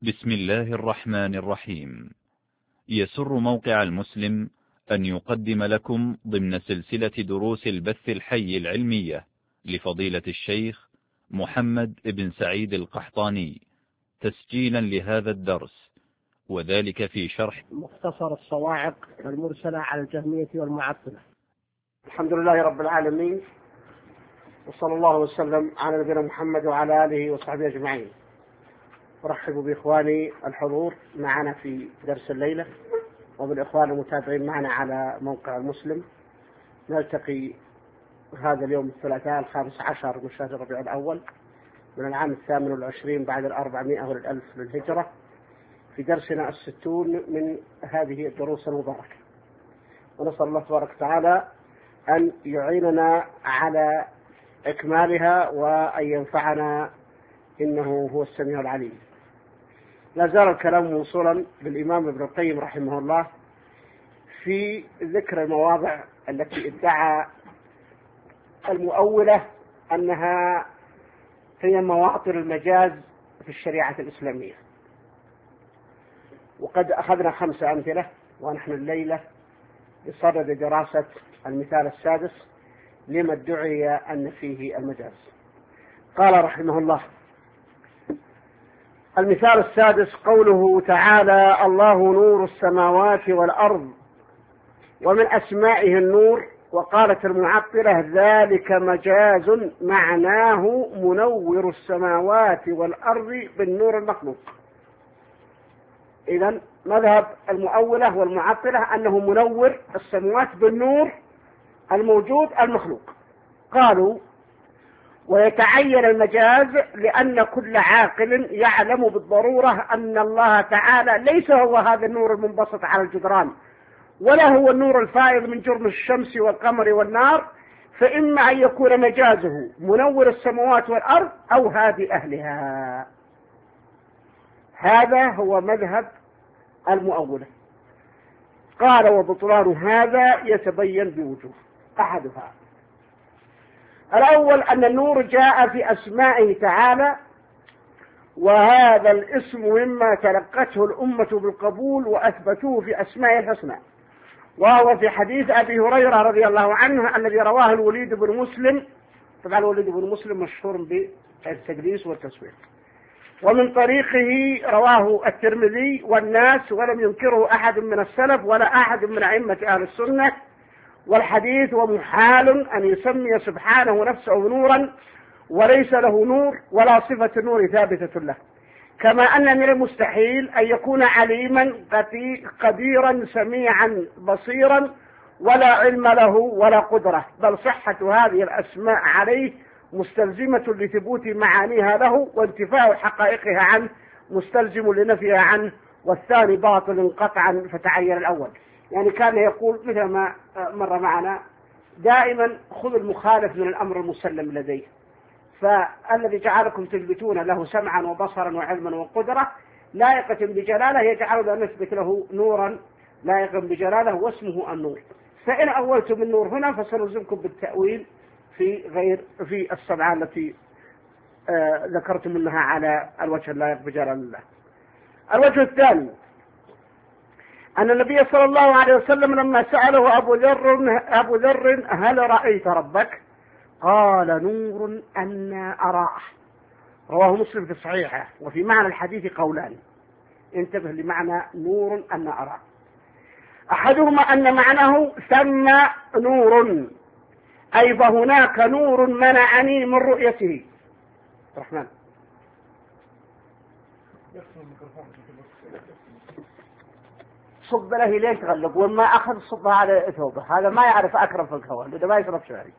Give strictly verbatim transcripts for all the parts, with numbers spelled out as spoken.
بسم الله الرحمن الرحيم. يسر موقع المسلم أن يقدم لكم ضمن سلسلة دروس البث الحي العلمية لفضيلة الشيخ محمد بن سعيد القحطاني تسجيلا لهذا الدرس، وذلك في شرح مختصر الصواعق المرسلة على الجهمية والمعطلة. الحمد لله رب العالمين، وصلى الله وسلم على نبينا محمد وعلى آله وصحبه أجمعين. أرحب بإخواني الحضور معنا في درس الليلة وبالإخوان المتابعين معنا على موقع المسلم. نلتقي هذا اليوم الثلاثاء الخامس عشر من شهر ربيع الأول من العام الثامن والعشرين بعد الأربعمائة والألف للهجرة، في درسنا الستون من هذه الدروس المباركة، ونسأل الله تبارك وتعالى أن يعيننا على إكمالها وأن ينفعنا إنه هو السميع العليم. لا زال الكلام موصولا بالإمام ابن القيم رحمه الله في ذكر المواضع التي ادعى المؤولة أنها هي مواطن المجاز في الشريعة الإسلامية، وقد أخذنا خمس أمثلة، ونحن الليلة بصدد دراسة المثال السادس لما ادعي أن فيه المجاز. قال رحمه الله: المثال السادس قوله تعالى: الله نور السماوات والأرض، ومن أسمائه النور. وقالت المعطلة: ذلك مجاز معناه منور السماوات والأرض بالنور المخلوق. إذن مذهب المؤولة والمعطلة أنه منور السماوات بالنور الموجود المخلوق. قالوا: ويتعين المجاز لأن كل عاقل يعلم بالضرورة أن الله تعالى ليس هو هذا النور المنبسط على الجدران، ولا هو النور الفائض من جرم الشمس والقمر والنار، فإما أن يكون مجازه منور السماوات والأرض أو هادي أهلها. هذا هو مذهب المؤولة. قال: وبطلان هذا يتبين بوجوه. أحدها: الأول أن النور جاء في أسمائه تعالى، وهذا الاسم مما تلقته الأمة بالقبول وأثبتوه في أسمائه الحسنى، وهو في حديث أبي هريرة رضي الله عنه الذي رواه الوليد بن مسلم. طبعا الوليد بن مسلم مشهور بالتدليس والتسويق، ومن طريقه رواه الترمذي والناس، ولم ينكره أحد من السلف ولا أحد من أئمة أهل السنة. والحديث ومحال أن يسمي سبحانه نفسه نورا وليس له نور، ولا صفة النور ثابتة له، كما أن من المستحيل أن يكون عليما قديرا سميعا بصيرا ولا علم له ولا قدرة، بل صحة هذه الأسماء عليه مستلزمة لثبوت معانيها له، وانتفاء حقائقها عنه مستلزم لنفيها عنه، والثاني باطل قطعا فتعين الأول. يعني كان يقول مثل ما مر معنا دائما: خذ المخالف من الأمر المسلم لديه. فالذي جعلكم تثبتون له سمعا وبصرا وعلما وقدرة لائقة بجلاله يجعل أن نثبت له نورا لائقا بجلاله واسمه النور. فإن أولتم النور هنا فسنلزمكم بالتأويل في غير في السبعة التي آه ذكرتم منها على الوجه اللائق بجلال الله. الوجه الثاني أن النبي صلى الله عليه وسلم لما سأله أبو ذر أبو ذر هل رأيت ربك؟ قال: نور أنا أراه. رواه مسلم في صحيحه. وفي معنى الحديث قولان، انتبه لمعنى نور أنا أراه. أحدهما أن معناه ثم نور، أي فهناك نور منعني من رؤيته. الرحمن صب له لين تغلق، وما أخذ صبها على ثوبه. هذا ما يعرف أكرم في الكون، إذا ما يشرب شعري.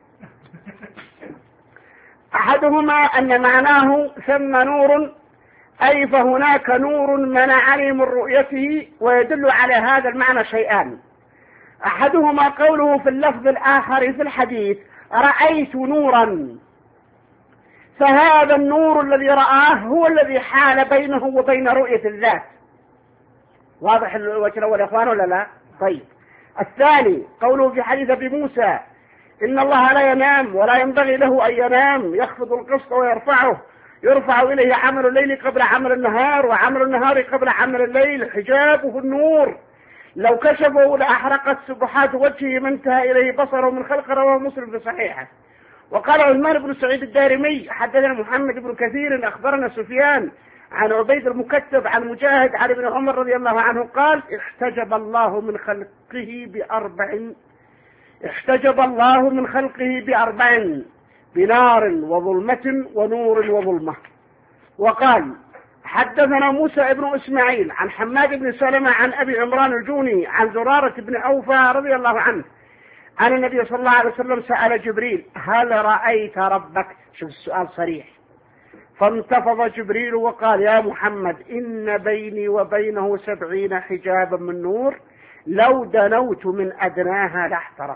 أحدهما أن معناه ثم نور، أي فهناك نور منعني من رؤيته. ويدل على هذا المعنى شيئان: أحدهما قوله في اللفظ الآخر في الحديث: رأيت نورا، فهذا النور الذي رآه هو الذي حال بينه وبين رؤية الذات. واضح الوجه الأول يا أخوان ولا لا؟ طيب. الثاني قوله في حديث أبي موسى: إن الله لا ينام ولا ينبغي له أن ينام، يخفض القسط ويرفعه، يرفع إليه عمل الليل قبل عمل النهار وعمل النهار قبل عمل الليل، حجابه النور، لو كشفه لأحرقت سبحات وجهه ما انتهى إليه بصره من خلق. رواه مسلم في صحيحه. وقال عثمان بن سعيد الدارمي حدثنا محمد بن كثير أخبرنا سفيان عن عبيد المكتب عن مجاهد عن ابن عمر رضي الله عنه قال احتجب الله من خلقه بأربع احتجب الله من خلقه بأربع: بنار وظلمة ونور وظلمة. وقال حدثنا موسى بن إسماعيل عن حماد بن سلمة عن أبي عمران الجوني عن زرارة بن أوفى رضي الله عنه أن النبي صلى الله عليه وسلم سأل جبريل: هل رأيت ربك؟ شوف السؤال صريح. فانتفض جبريل وقال: يا محمد، إن بيني وبينه سبعين حجابا من نور، لو دنوت من أدناها لاحترقت.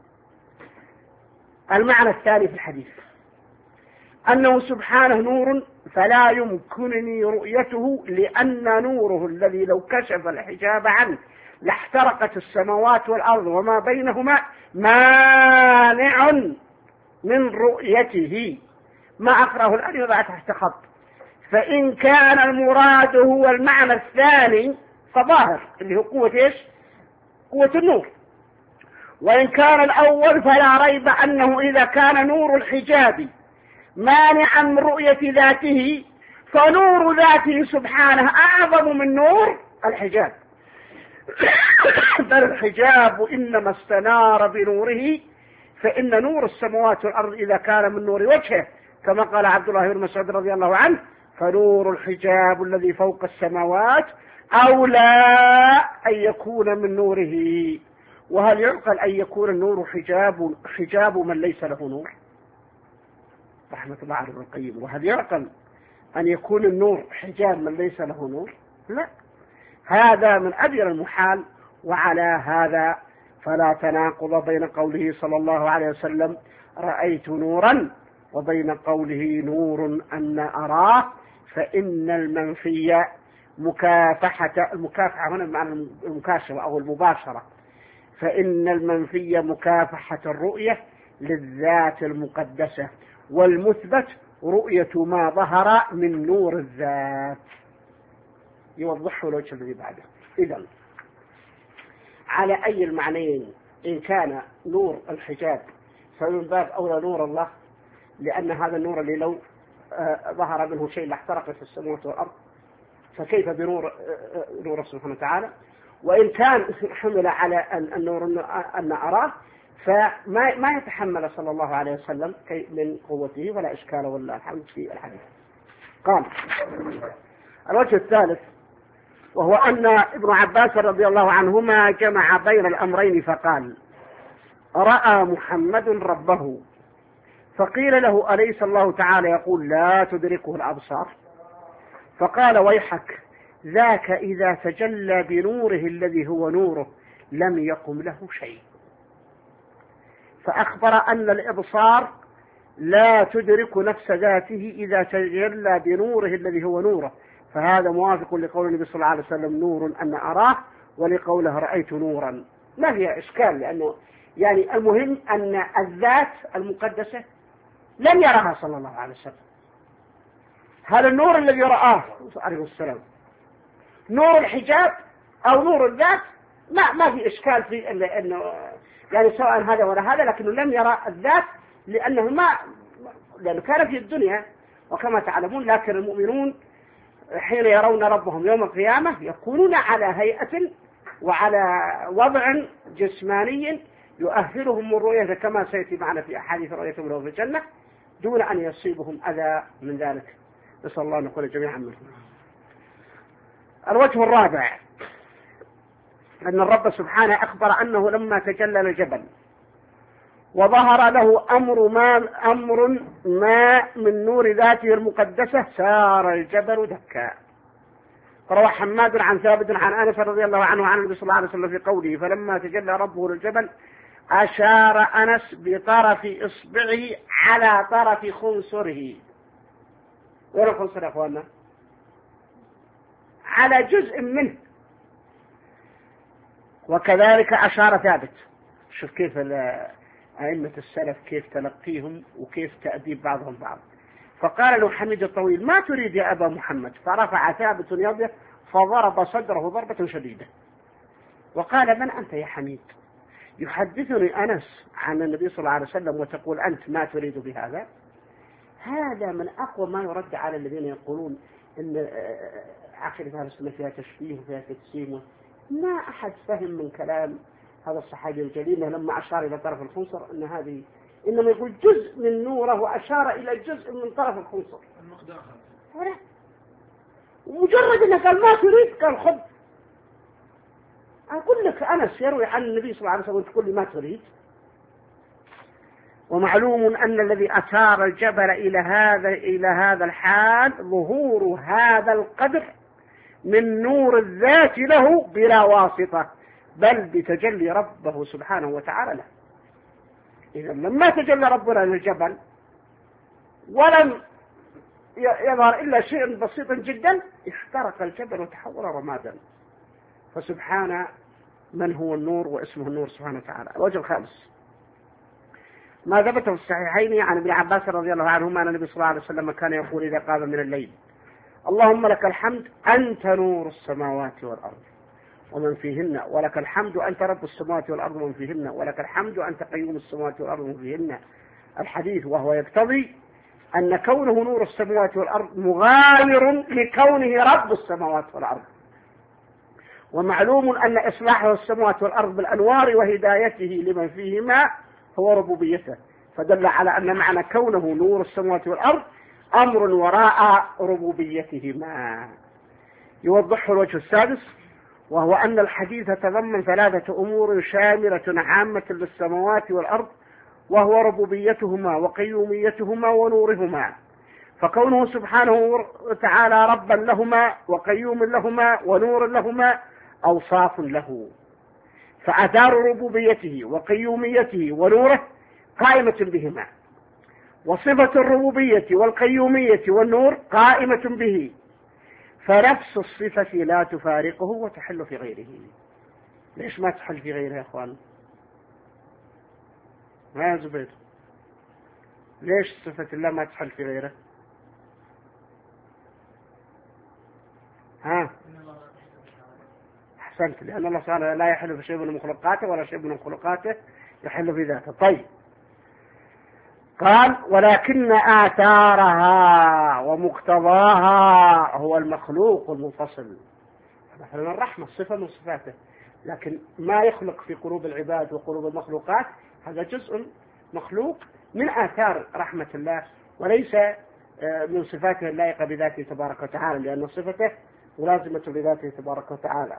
المعنى الثاني في الحديث أنه سبحانه نور فلا يمكنني رؤيته، لأن نوره الذي لو كشف الحجاب عنه لاحترقت السماوات والأرض وما بينهما مانع من رؤيته. ما أقرأه الآن يضع تحت خط. فإن كان المراد هو المعنى الثاني فظاهر اللي هو قوة إيش؟ قوة النور. وإن كان الأول فلا ريب أنه إذا كان نور الحجاب مانعا من رؤية ذاته فنور ذاته سبحانه أعظم من نور الحجاب. بل الحجاب إنما استنار بنوره، فإن نور السماوات والأرض إذا كان من نور وجهه كما قال عبد الله بن مسعود رضي الله عنه: فنور الحجاب الذي فوق السماوات أولى أن يكون من نوره. وهل يعقل أن يكون النور حجاب حجاب من ليس له نور؟ رحمة الله على ابن القيم. وهل يعقل أن يكون النور حجاب من ليس له نور؟ لا، هذا من أبير المحال. وعلى هذا فلا تناقض بين قوله صلى الله عليه وسلم: رأيت نورا، وبين قوله نور أن أراه، فإن المنفي مكافحة المكافحة هنا بمعنى المكاشفة أو المباشرة، فإن المنفي مكافحة الرؤية للذات المقدسة، والمثبت رؤية ما ظهر من نور الذات. يوضحه الوجه الذي بعده. إذن على أي المعنيين إن كان نور الحجاب فمن باب أولى نور الله، لأن هذا النور اللي لو ظهر منه شيء لاحترقت السماوات والأرض، فكيف بنور نور سبحانه وتعالى؟ وإن كان حمل على النور أن أراه فما ما يتحمل صلى الله عليه وسلم من قوته ولا إشكال ولا الحمد في الحديث. قال الوجه الثالث وهو أن ابن عباس رضي الله عنهما جمع بين الأمرين فقال: رأى محمد ربه، فقيل له: أليس الله تعالى يقول لا تدركه الأبصار؟ فقال: ويحك، ذاك إذا تجلى بنوره الذي هو نوره لم يقم له شيء. فأخبر أن الإبصار لا تدرك نفس ذاته إذا تجلى بنوره الذي هو نوره، فهذا موافق لقول النبي صلى الله عليه وسلم: نور أن أراه، ولقوله: رأيت نورا. ما فيها إشكال، لأنه يعني المهم أن الذات المقدسة لم يرها صلى الله عليه وسلم. هذا النور الذي رآه عليه السلام نور الحجاب أو نور الذات، ما ما في إشكال في أنه يعني سواء هذا ولا هذا، لكنه لم يرى الذات لأنه ما لأنه كان في الدنيا وكما تعلمون. لكن المؤمنون حين يرون ربهم يوم القيامة يكونون على هيئة وعلى وضع جسماني يؤهلهم من رؤيته كما سيأتي معنا في أحاديث رؤيتهم له في الجنة، دون أن يصيبهم أذى من ذلك. نسأل الله أن نكون جميعا منهم. الوجه الرابع أن الرب سبحانه أخبر أنه لما تجلى الجبل وظهر له أمر ما, أمر ما من نور ذاته المقدسة سار الجبل دكا. فروى حماد عن ثابت عن أنس رضي الله عنه عن النبي صلى الله عليه وسلم في قوله: فلما تجلى ربه للجبل أشار أنس بطرف إصبعه على طرف خنصره. وين الخنصر يا أخواننا؟ على جزء منه. وكذلك أشار ثابت. شوف كيف أئمة السلف كيف تلقيهم وكيف تأديب بعضهم بعض. فقال له حميد الطويل: ما تريد يا أبا محمد؟ فرفع ثابت يده فضرب صدره ضربة شديدة وقال: من أنت يا حميد؟ يحدثني أنس عن النبي صلى الله عليه وسلم وتقول أنت ما تريد بهذا؟ هذا من أقوى ما يرد على الذين يقولون إن عقيدة أهل السنة فيها تشبيه وفيها تجسيم. ما أحد فهم من كلام هذا الصحابي الجليل لما أشار إلى طرف الخنصر أن هذه إنما يقول جزء من نوره وأشار إلى جزء من طرف الخنصر. ومجرد أنه قال ما تريد قال خذ. أقول لك أنس يروي عن النبي صلى الله عليه وسلم تقول لي ما تريد. ومعلوم أن الذي أثار الجبل إلى هذا إلى هذا الحال ظهور هذا القدر من نور الذات له بلا واسطة، بل بتجلي ربه سبحانه وتعالى له. إذا لما تجلى ربنا للجبل ولم يظهر إلا شيء بسيط جدا احترق الجبل وتحول رمادا. فسبحان من هو النور واسمه النور سبحانه وتعالى. الوجه الخامس ما ثبت في الصحيحين عن ابن عباس رضي الله عنهما أن النبي صلى الله عليه وسلم كان يقول إذا قام من الليل: اللهم لك الحمد أنت نور السماوات والأرض ومن فيهن، ولك الحمد أنت رب السماوات والأرض ومن فيهن، ولك الحمد أنت قيوم السماوات والأرض ومن فيهن. الحديث وهو يقتضي أن كونه نور السماوات والأرض مغاير لكونه رب السماوات والأرض. ومعلوم أن إصلاحه السماوات والأرض بالأنوار وهدايته لمن فيهما هو ربوبيته، فدل على أن معنى كونه نور السماوات والأرض أمر وراء ربوبيتهما. يوضحه الوجه السادس وهو أن الحديث تضمن ثلاثة أمور شاملة عامة للسماوات والأرض، وهو ربوبيتهما وقيوميتهما ونورهما. فكونه سبحانه وتعالى ربا لهما وقيوم لهما ونور لهما أوصاف له، فآثار ربوبيته وقيوميته ونوره قائمة بهما، وصفة الربوبية والقيومية والنور قائمة به، فنفس الصفة لا تفارقه وتحل في غيره. ليش ما تحل في غيره يا أخوان؟ ما يا زبير، ليش صفة الله ما تحل في غيره؟ ها أحسنت، لأن الله سبحانه لا يحل في شيء من مخلوقاته ولا شيء من مخلوقاته يحل في ذاته. طيب، قال: ولكن آثارها ومقتضاها هو المخلوق المنفصل. مثلا الرحمة صفة من صفاته، لكن ما يخلق في قلوب العباد وقلوب المخلوقات هذا جزء مخلوق من آثار رحمة الله، وليس من صفاته اللائقة بذاته تبارك وتعالى، لأن صفته ملازمة لذاته تبارك وتعالى.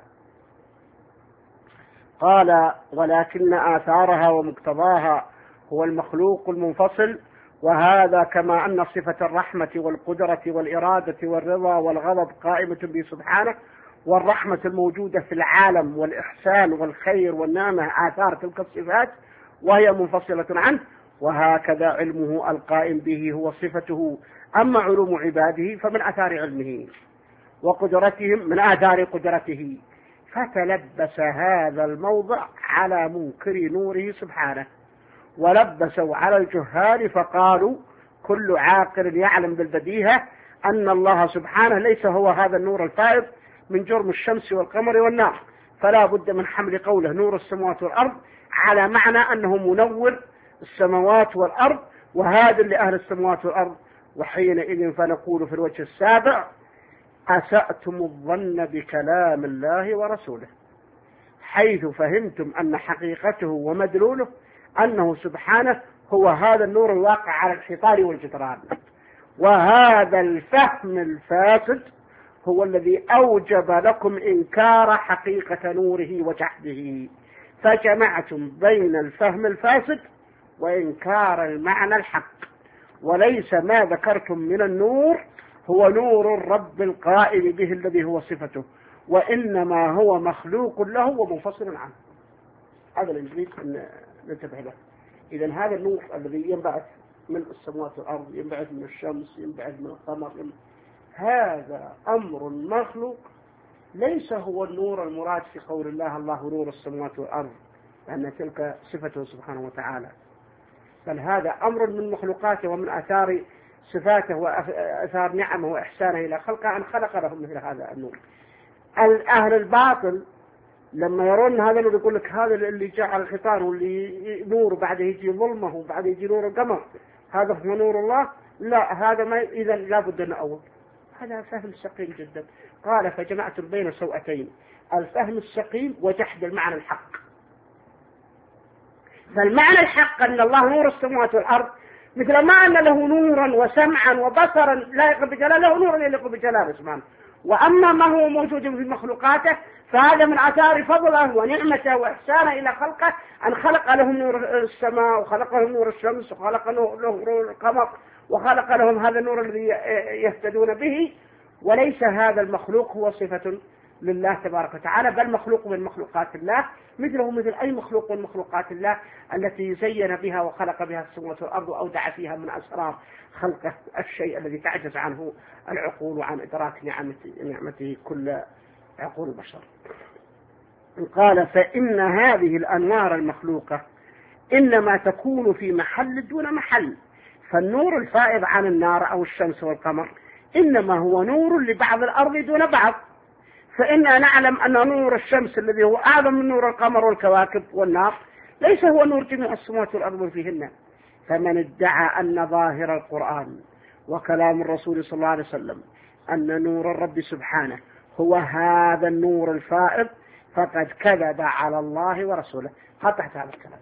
قال: ولكن آثارها ومقتضاها هو المخلوق المنفصل، وهذا كما أن صفة الرحمة والقدرة والإرادة والرضا والغضب قائمة به سبحانه، والرحمة الموجودة في العالم والإحسان والخير والنعمة آثار تلك الصفات وهي منفصلة عنه، وهكذا علمه القائم به هو صفته. أما علوم عباده فمن آثار علمه وقدرتهم من آثار قدرته. فتلبس هذا الموضع على منكر نوره سبحانه، ولبسوا على الجهال فقالوا: كل عاقل يعلم بالبديهة أن الله سبحانه ليس هو هذا النور الفائض من جرم الشمس والقمر والنار، فلا بد من حمل قوله نور السماوات والأرض على معنى أنه منور السماوات والأرض وهذا لأهل السماوات والأرض. وحينئذ فنقول في الوجه السابع: أسأتم الظن بكلام الله ورسوله، حيث فهمتم أن حقيقته ومدلوله أنه سبحانه هو هذا النور الواقع على الحيطان والجدران. وهذا الفهم الفاسد هو الذي أوجب لكم إنكار حقيقة نوره وجحده، فجمعتم بين الفهم الفاسد وإنكار المعنى الحق. وليس ما ذكرتم من النور هو نور الرب القائم به الذي هو صفته، وإنما هو مخلوق له ومنفصل عنه. هذا اللي نريد أن ننتبه له. إذن هذا النور الذي ينبعث من السماوات والأرض، ينبعث من الشمس، ينبعث من القمر، هذا أمر مخلوق، ليس هو النور المراد في قول الله: الله نور السماوات والأرض، لأن تلك صفته سبحانه وتعالى، بل هذا أمر من مخلوقاته ومن آثار صفاته وأثار نعمه وإحسانه إلى خلقه أن خلق لهم مثل هذا النور. أهل الباطل لما يرون هذا النور يقول لك هذا اللي جاء على الحيطان واللي نور بعد يجي ظلمه وبعد يجي نور القمر هذا هو نور الله. لا، هذا ما إذا لابد أن أول. هذا فهم سقيم جدا. قال فجمعت بين سوءتين، الفهم السقيم وجحد المعنى الحق. فالمعنى الحق أن الله نور السماوات والأرض، مثل ما أن له نورا وسمعا وبصرا لائق بجلاله، له نورا يليق بجلاله سبحانه. وأما ما هو موجود في مخلوقاته فهذا من آثار فضله ونعمته وإحسانه إلى خلقه أن خلق لهم نور السماء وخلق لهم نور الشمس وخلق لهم نور القمر وخلق لهم هذا النور الذي يهتدون به. وليس هذا المخلوق هو صفة لله تبارك وتعالى، بل مخلوق من مخلوقات الله مثله مثل أي مخلوق من مخلوقات الله التي زين بها وخلق بها السماوات والأرض وأودع فيها من أسرار خلقه الشيء الذي تعجز عنه العقول وعن إدراك نعمته, نعمته كل عقول البشر. قال فإن هذه الأنوار المخلوقة إنما تكون في محل دون محل، فالنور الفائض عن النار أو الشمس والقمر إنما هو نور لبعض الأرض دون بعض. فإننا نعلم أن نور الشمس الذي هو أعظم من نور القمر والكواكب والنار ليس هو نور جميع السماوات والأرض فيهن. فمن ادعى أن ظاهر القرآن وكلام الرسول صلى الله عليه وسلم أن نور الرب سبحانه هو هذا النور الفائض فقد كذب على الله ورسوله. قطعت هذا الكلام.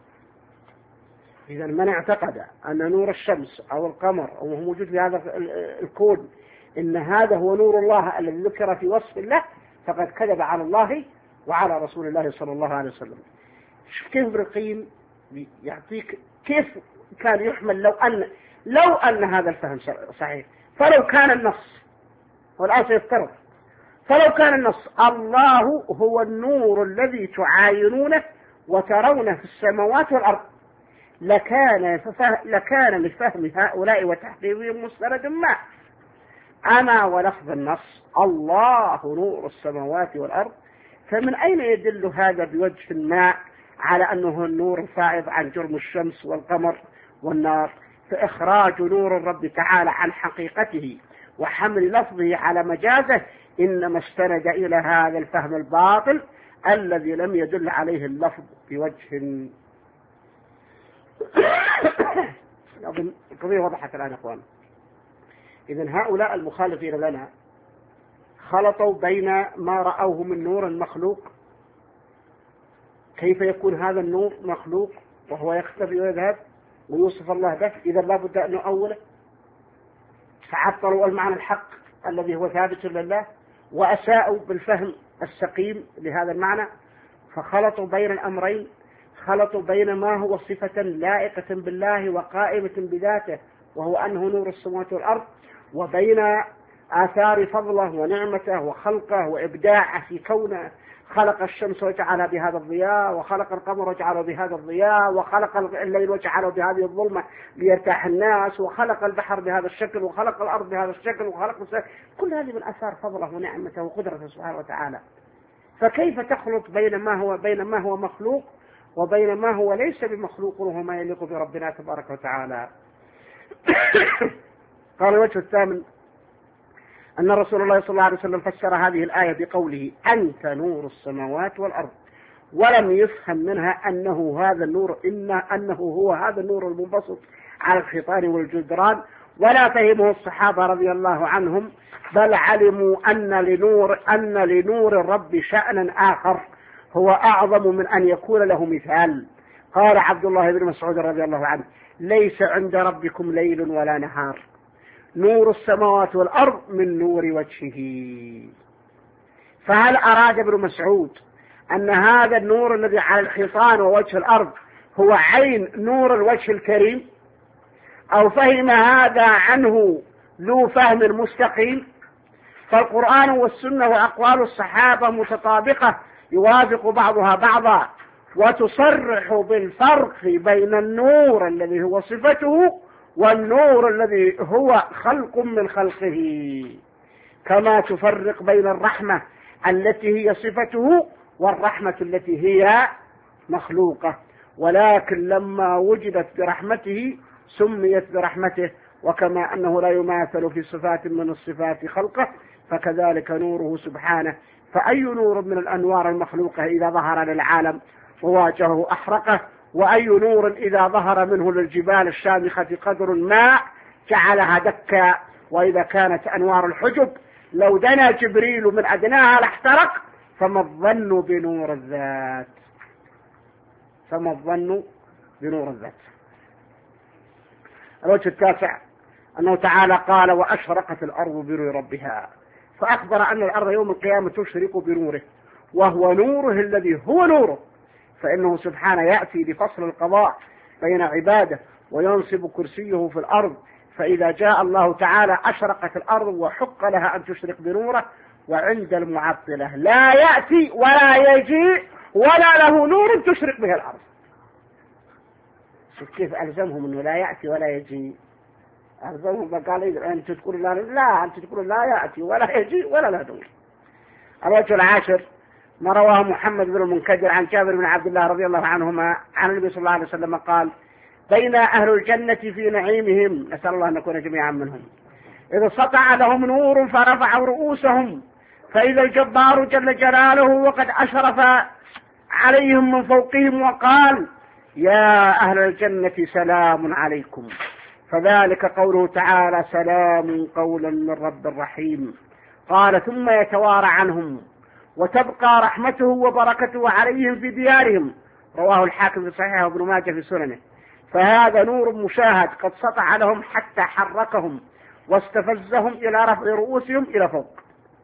إذا من اعتقد أن نور الشمس أو القمر أو هو موجود في هذا الكون إن هذا هو نور الله الذي ذكر في وصف الله فقد كذب على الله وعلى رسول الله صلى الله عليه وسلم. شوف كيف ابن القيم يعطيك كيف كان يحمل لو أن لو أن هذا الفهم صحيح. فلو كان النص، والآن سيفترض، فلو كان النص الله هو النور الذي تعاينونه وترونه في السماوات والأرض لكان لكان لفهم هؤلاء وتحقيقهم مستند ما. أما ولفظ النص الله نور السماوات والأرض فمن أين يدل هذا بوجه ما على أنه النور الفائض عن جرم الشمس والقمر والنار؟ فإخراج نور الرب تعالى عن حقيقته وحمل لفظه على مجازه إنما استند إلى هذا الفهم الباطل الذي لم يدل عليه اللفظ بوجه. أظن القضية وضحت الآن أخوان. إذن هؤلاء المخالفين لنا خلطوا بين ما رأوه من نور المخلوق، كيف يكون هذا النور مخلوق وهو يختفي ويذهب ويوصف الله به، إذا لا بد أن نؤوله، فعطلوا المعنى الحق الذي هو ثابت لله وأساءوا بالفهم السقيم لهذا المعنى، فخلطوا بين الأمرين، خلطوا بين ما هو صفة لائقة بالله وقائمة بذاته وهو أنه نور السماوات والأرض، وبين آثار فضله ونعمته وخلقه وإبداعه في كونه. خلق الشمس وجعلها بهذا الضياء، وخلق القمر وجعله بهذا الضياء، وخلق الليل وجعله بهذه الظلمة ليرتاح الناس، وخلق البحر بهذا الشكل، وخلق الأرض بهذا الشكل، وخلق السماء. كل هذه من آثار فضله ونعمته وقدرته سبحانه وتعالى. فكيف تخلط بين ما هو بين ما هو مخلوق وبين ما هو ليس بمخلوق وهو ما يليق بربنا تبارك وتعالى؟ قال الوجه الثامن أن رسول الله صلى الله عليه وسلم فسر هذه الآية بقوله أنت نور السماوات والأرض، ولم يفهم منها أنه هذا النور إن أنه هو هذا النور المنبسط على الحيطان والجدران، ولا فهمه الصحابة رضي الله عنهم، بل علموا أن لنور أن لنور الرب شأنا آخر هو أعظم من أن يكون له مثال. قال عبد الله بن مسعود رضي الله عنه ليس عند ربكم ليل ولا نهار، نور السماوات والأرض من نور وجهه. فهل أراد ابن مسعود أن هذا النور الذي على الحيطان ووجه الأرض هو عين نور الوجه الكريم، أو فهم هذا عنه ذو فهم مستقيم؟ فالقرآن والسنة وأقوال الصحابة متطابقة يوافق بعضها بعضا، وتصرح بالفرق بين النور الذي هو صفته والنور الذي هو خلق من خلقه، كما تفرق بين الرحمة التي هي صفته والرحمة التي هي مخلوقة. ولكن لما وجدت برحمته سميت برحمته، وكما أنه لا يماثل في صفات من الصفات خلقه فكذلك نوره سبحانه. فأي نور من الأنوار المخلوقة إذا ظهر للعالم وواجهه أحرقه، وأي نور إذا ظهر منه للجبال الشامخة قدر ما جعلها دكا. وإذا كانت أنوار الحجب لو دنا جبريل من أدناها لاحترق، فما الظن بنور الذات، فما الظن بنور الذات. الوجه التاسع أنه تعالى قال وأشرقت الأرض بنور ربها، فأخبر أن الأرض يوم القيامة تشرق بنوره، وهو نوره الذي هو نوره، فإنه سبحانه يأتي لفصل القضاء بين عباده وينصب كرسيه في الأرض. فإذا جاء الله تعالى أشرقت الأرض وحق لها أن تشرق بنوره. وعند المعطلة لا يأتي ولا يجيء ولا له نور تشرق به الأرض. شوف كيف ألزمهم أنه لا يأتي ولا يجيء، ألزمهم فقال أنت تقول لا لا أنت تقول لا يأتي ولا يجيء ولا له نور. الوجه العاشر ما رواه محمد بن المنكدر عن جابر بن عبد الله رضي الله عنهما عن النبي صلى الله عليه وسلم قال بين أهل الجنة في نعيمهم، نسأل الله أن نكون جميعا منهم، إذا سطع لهم نور فرفعوا رؤوسهم فإذا الجبار جل جلاله وقد أشرف عليهم من فوقهم وقال يا أهل الجنة سلام عليكم، فذلك قوله تعالى سلام قولا من رب رحيم. قال ثم يتوارى عنهم وتبقى رحمته وبركته عليهم في ديارهم، رواه الحاكم في صحيحه وابن ماجه في سننه. فهذا نور مشاهد قد سطع لهم حتى حركهم واستفزهم إلى رفع رؤوسهم إلى فوق.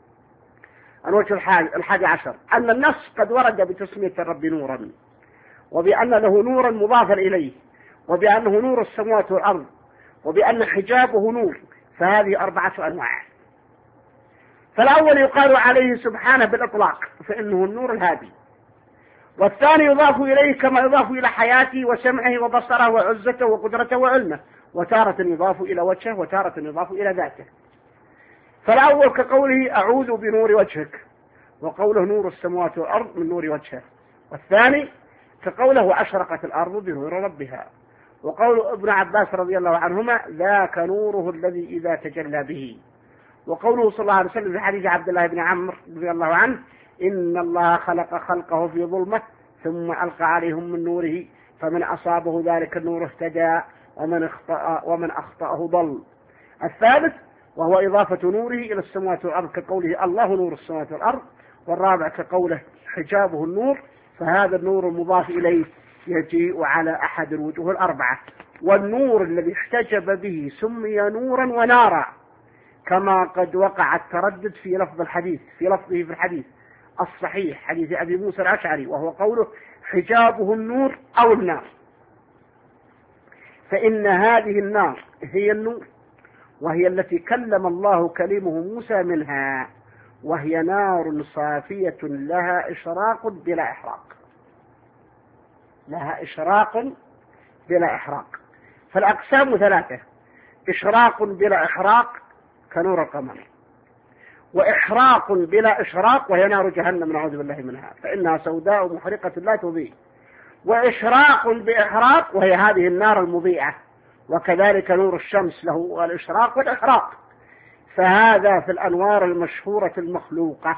الوجه الحادي عشر أن النص قد ورد بتسمية الرب نورا، وبأن له نورا مضافا إليه، وبأنه نور السماوات والأرض، وبأن حجابه نور. فهذه أربعة أنواع. فالأول يقال عليه سبحانه بالإطلاق فإنه النور الهادي، والثاني يضاف إليه كما يضاف إلى حياته وسمعه وبصره وعزته وقدرته وعلمه، وتارة يضاف إلى وجهه وتارة يضاف إلى ذاته. فالأول كقوله أعوذ بنور وجهك، وقوله نور السماوات والأرض من نور وجهه. والثاني كقوله أشرقت الأرض بنور ربها، وقول ابن عباس رضي الله عنهما ذاك نوره الذي إذا تجلى به. وقوله صلى الله عليه وسلم في حديث عبد الله بن عمرو رضي الله عنه إن الله خلق خلقه في ظلمة ثم ألقى عليهم من نوره فمن أصابه ذلك النور اهتدى ومن أخطأ ومن أخطأه ضل. الثالث وهو إضافة نوره إلى السماوات والأرض كقوله الله نور السماوات والأرض. والرابع كقوله حجابه النور، فهذا النور المضاف إليه يجيء على أحد الوجوه الأربعة. والنور الذي احتجب به سمي نورا ونارا، كما قد وقع التردد في لفظ الحديث في لفظه في الحديث الصحيح حديث أبي موسى الأشعري، وهو قوله حجابه النور أو النار. فإن هذه النار هي النور، وهي التي كلم الله كلمه موسى منها، وهي نار صافية لها إشراق بلا إحراق، لها إشراق بلا إحراق. فالأقسام ثلاثة: إشراق بلا إحراق كنور القمر، وإحراق بلا إشراق وهي نار جهنم نعوذ بالله منها فإنها سوداء محرقة لا تضيء، وإشراق بإحراق وهي هذه النار المضيئة، وكذلك نور الشمس له الإشراق والإحراق. فهذا في الأنوار المشهورة المخلوقة.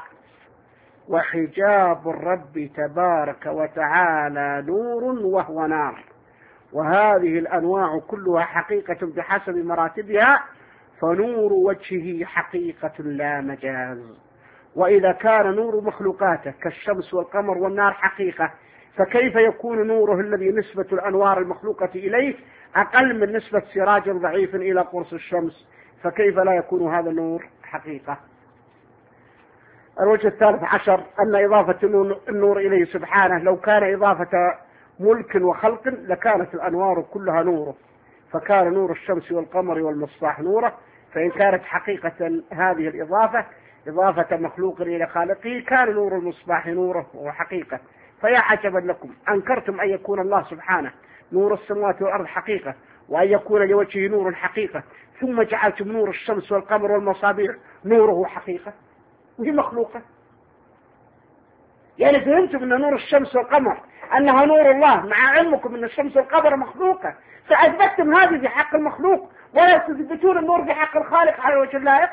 وحجاب الرب تبارك وتعالى نور وهو نار، وهذه الأنواع كلها حقيقة بحسب مراتبها، فنور وجهه حقيقة لا مجاز. وإذا كان نور مخلوقاته كالشمس والقمر والنار حقيقة، فكيف يكون نوره الذي نسبة الأنوار المخلوقة إليه أقل من نسبة سراج ضعيف إلى قرص الشمس؟ فكيف لا يكون هذا النور حقيقة؟ الوجه الثالث عشر أن إضافة النور إليه سبحانه لو كان إضافة ملك وخلق لكانت الأنوار كلها نوره، فكان نور الشمس والقمر والمصباح نوره. فإن كانت حقيقة هذه الإضافة إضافة مخلوق إلى خالقه كان نور المصباح نوره وحقيقة. فيا عجبا لكم أنكرتم أن يكون الله سبحانه نور السماوات والأرض حقيقة، وأن يكون لوجهه نور حقيقة، ثم جعلتم نور الشمس والقمر والمصابيح نوره حقيقة وهي مخلوقة. يعني فهمتم أن نور الشمس والقمر أنها نور الله مع علمكم أن الشمس والقمر مخلوقة، فأثبتتم هذه في حق المخلوق ولا تثبتون النور في حق الخالق على الوجه اللائق.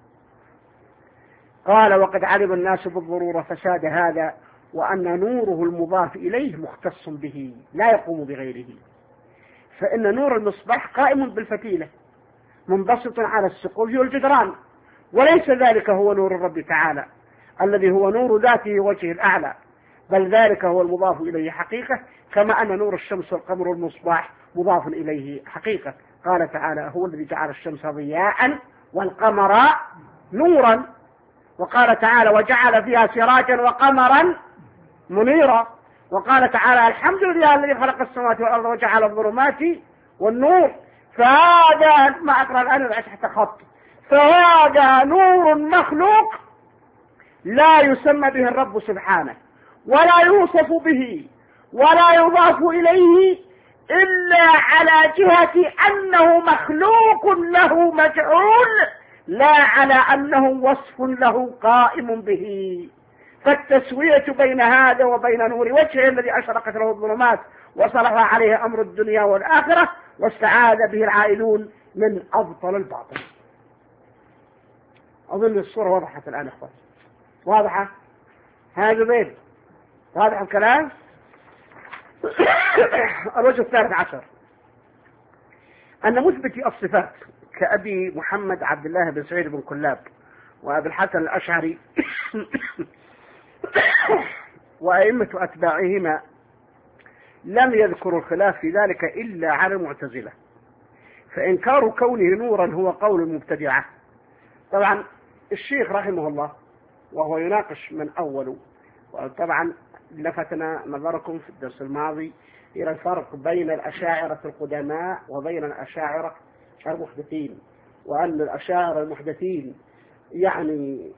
قال وقد علم الناس بالضرورة فساد هذا وأن نوره المضاف إليه مختص به لا يقوم بغيره، فإن نور المصباح قائم بالفتيلة منبسط على السقوف والجدران، وليس ذلك هو نور الرب تعالى الذي هو نور ذاته وجهه الأعلى، بل ذلك هو المضاف إليه حقيقة، كما أن نور الشمس والقمر والمصباح مضاف إليه حقيقة. قال تعالى هو الذي جعل الشمس ضياء والقمر نورا، وقال تعالى وجعل فيها سراجا وقمرا منيرا، وقال تعالى الحمد لله الذي خلق السماوات والأرض وجعل الظلمات والنور. فهذا ما أقرأ الآن تحت خط، فهذا نور مخلوق لا يسمى به الرب سبحانه ولا يوصف به ولا يضاف إليه إلا على جهة أنه مخلوق له مجعول، لا على أنه وصف له قائم به. فالتسوية بين هذا وبين نور وجهه الذي أشرقت له الظلمات وصلح عليه أمر الدنيا والآخرة واستعاذ به العائلون من أبطل الباطل. أظن الصورة وضحت الآن أخوات، واضحة هذا بيت، واضح الكلام. الوجه الثالث عشر أن مثبتي الصفات كأبي محمد عبد الله بن سعيد بن كلاب وأبي الحسن الأشعري وأئمة أتباعهما لم يذكروا الخلاف في ذلك إلا على المعتزلة، فإنكار كونه نورا هو قول المبتدعة. طبعا الشيخ رحمه الله وهو يناقش من أوله، وطبعا لفتنا نظركم في الدرس الماضي إلى الفرق بين الأشاعرة القدماء وبين الأشاعرة المحدثين، وأن الأشاعرة المحدثين يعني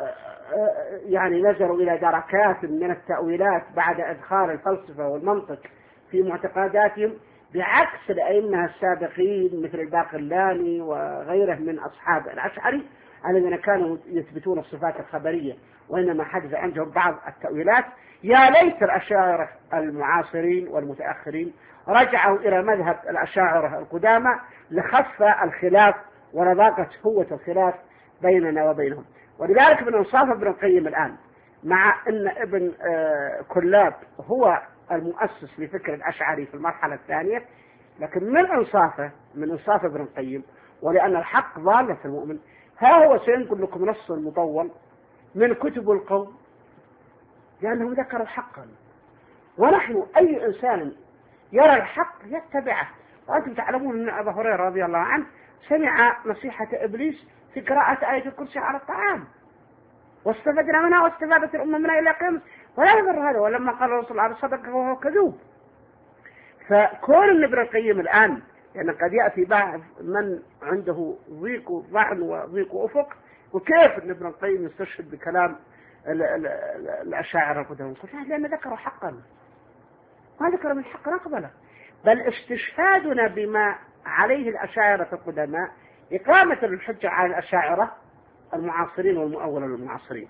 يعني نزلوا إلى دركات من التأويلات بعد إدخال الفلسفة والمنطق في معتقداتهم، بعكس الأئمة السابقين مثل الباقلاني وغيره من أصحاب الأشعري الذين كانوا يثبتون الصفات الخبرية، وإنما حدث عندهم بعض التأويلات. يا ليت الأشاعرة المعاصرين والمتأخرين رجعوا إلى مذهب الأشاعرة القدامى لخف الخلاف ولضاقت قوة الخلاف بيننا وبينهم. ولذلك من انصاف ابن القيم الآن مع أن ابن كلاب هو المؤسس لفكر الأشعري في المرحلة الثانية، لكن من انصافه من انصاف ابن القيم ولأن الحق ضالة المؤمن، ها هو سينقل لكم نص مطول من كتب القوم لأنهم ذكروا حقا، ونحن أي إنسان يرى الحق يتبعه. وأنتم تعلمون أن أبا هريرة رضي الله عنه سمع نصيحة إبليس في قراءة آية الكرسي على الطعام، واستفدنا منها واستفادت الأمة منها إلى قيام، ولا يمر هذا. ولما قال الرسول عليه الصدق فهو كذوب. فكون ابن القيم الآن يعني قد يأتي بعض من عنده ضيق ظعن وضيق أفق، وكيف أن ابن القيم يستشهد بكلام الأشاعرة القدامى؟ لأن ذكروا حقا، ما ذكر من حق نقبله، بل استشهادنا بما عليه الأشاعرة القدماء إقامة الحجة على الأشاعرة المعاصرين والمؤولة المعاصرين.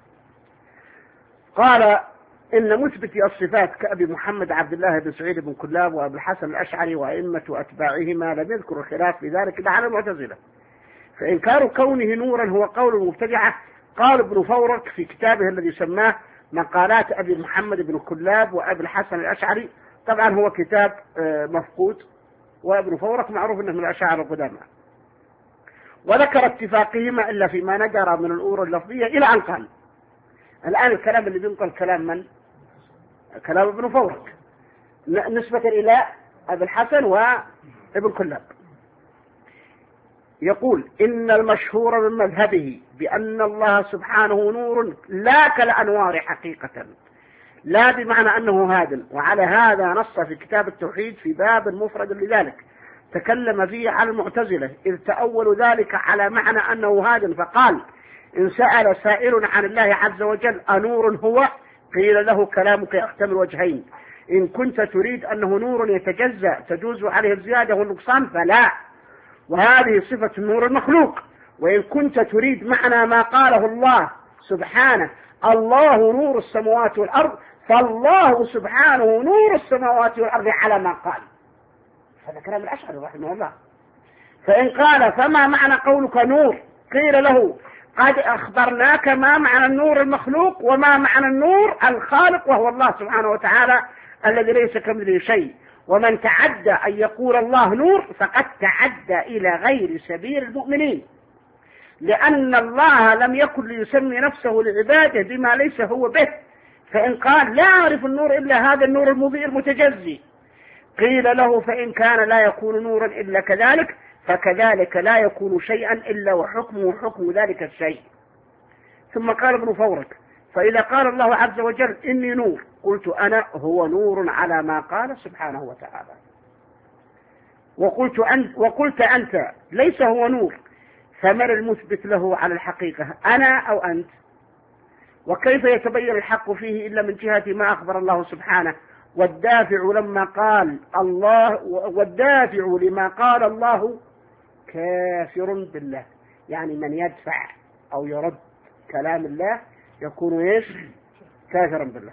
قال إن مثبتي الصفات كأبي محمد عبد الله بن سعيد بن كلاب وأبي الحسن الأشعري وأئمة أتباعهما لم يذكروا الخلاف في ذلك إلا على المعتزلة، فإنكار كونه نورا هو قول المبتدعة. قال ابن فورك في كتابه الذي سماه مقالات أبي محمد بن كلاب وأبي الحسن الأشعري، طبعا هو كتاب مفقود، وابن فورك معروف أنه من الأشاعرة القدامى، وذكر اتفاقهما إلا فيما نجر من الأمور اللفظية إلى أن قال. الآن الكلام اللي بينقل كلام من؟ كلام ابن فورك نسبة إلى أبي الحسن وابن كلاب. يقول إن المشهور من مذهبه بأن الله سبحانه نور لا كالأنوار حقيقة، لا بمعنى أنه هادٍ، وعلى هذا نص في كتاب التوحيد في باب مفرد لذلك تكلم فيه على المعتزلة، إذ تأولوا ذلك على معنى أنه هادٍ، فقال إن سأل سائل عن الله عز وجل أنور هو؟ قيل له كلامك يحتمل وجهين، إن كنت تريد أنه نور يتجزأ تجوز عليه الزيادة والنقصان فلا، وهذه صفة النور المخلوق. وإن كنت تريد معنى ما قاله الله سبحانه الله نور السماوات والأرض فالله سبحانه نور السماوات والأرض على ما قال. هذا كلام الأشعري رحمه الله. فإن قال فما معنى قولك نور؟ قيل له قد أخبرناك ما معنى النور المخلوق وما معنى النور الخالق، وهو الله سبحانه وتعالى الذي ليس كمثله شيء. ومن تعدى أن يقول الله نور فقد تعدى إلى غير سبيل المؤمنين، لأن الله لم يكن ليسمي نفسه لعباده بما ليس هو به. فإن قال لا أعرف النور إلا هذا النور المضيء المتجزي، قيل له فإن كان لا يكون نورا إلا كذلك فكذلك لا يكون شيئا إلا وحكمه حكم ذلك الشيء. ثم قال ابن فورك فإذا قال الله عز وجل إني نور قلت أنا هو نور على ما قال سبحانه وتعالى، وقلت أنت, وقلت أنت ليس هو نور، فمن المثبت له على الحقيقة أنا أو أنت؟ وكيف يتبين الحق فيه إلا من جهة ما أخبر الله سبحانه؟ والدافع لما قال الله والدافع لما قال الله كافر بالله، يعني من يدفع أو يرد كلام الله يكون إيش؟ كافرا بالله.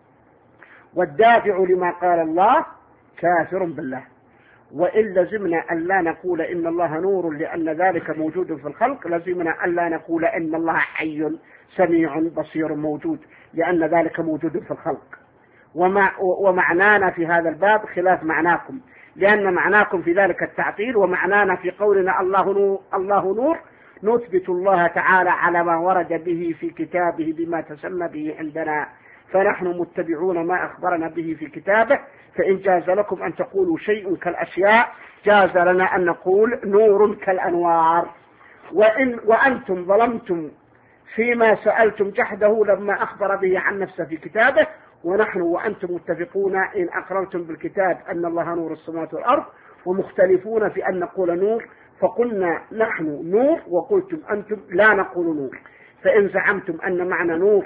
والدافع لما قال الله كافر بالله. وإن لزمنا أن لا نقول إن الله نور لأن ذلك موجود في الخلق، لزمنا أن لا نقول إن الله حي سميع بصير موجود لأن ذلك موجود في الخلق. ومع ومعنانا في هذا الباب خلاف معناكم، لأن معناكم في ذلك التعطيل، ومعنانا في قولنا الله نور, الله نور نثبت الله تعالى على ما ورد به في كتابه بما تسمى به عندنا، فنحن متبعون ما أخبرنا به في كتابه. فإن جاز لكم أن تقولوا شيء كالأشياء جاز لنا أن نقول نور كالأنوار. وإن وأنتم ظلمتم فيما سألتم جحده لما أخبر به عن نفسه في كتابه، ونحن وأنتم متفقون إن أقررتم بالكتاب أن الله نور السماوات والأرض، ومختلفون في أن نقول نور، فقلنا نحن نور وقلتم أنتم لا نقول نور. فإن زعمتم أن معنى نور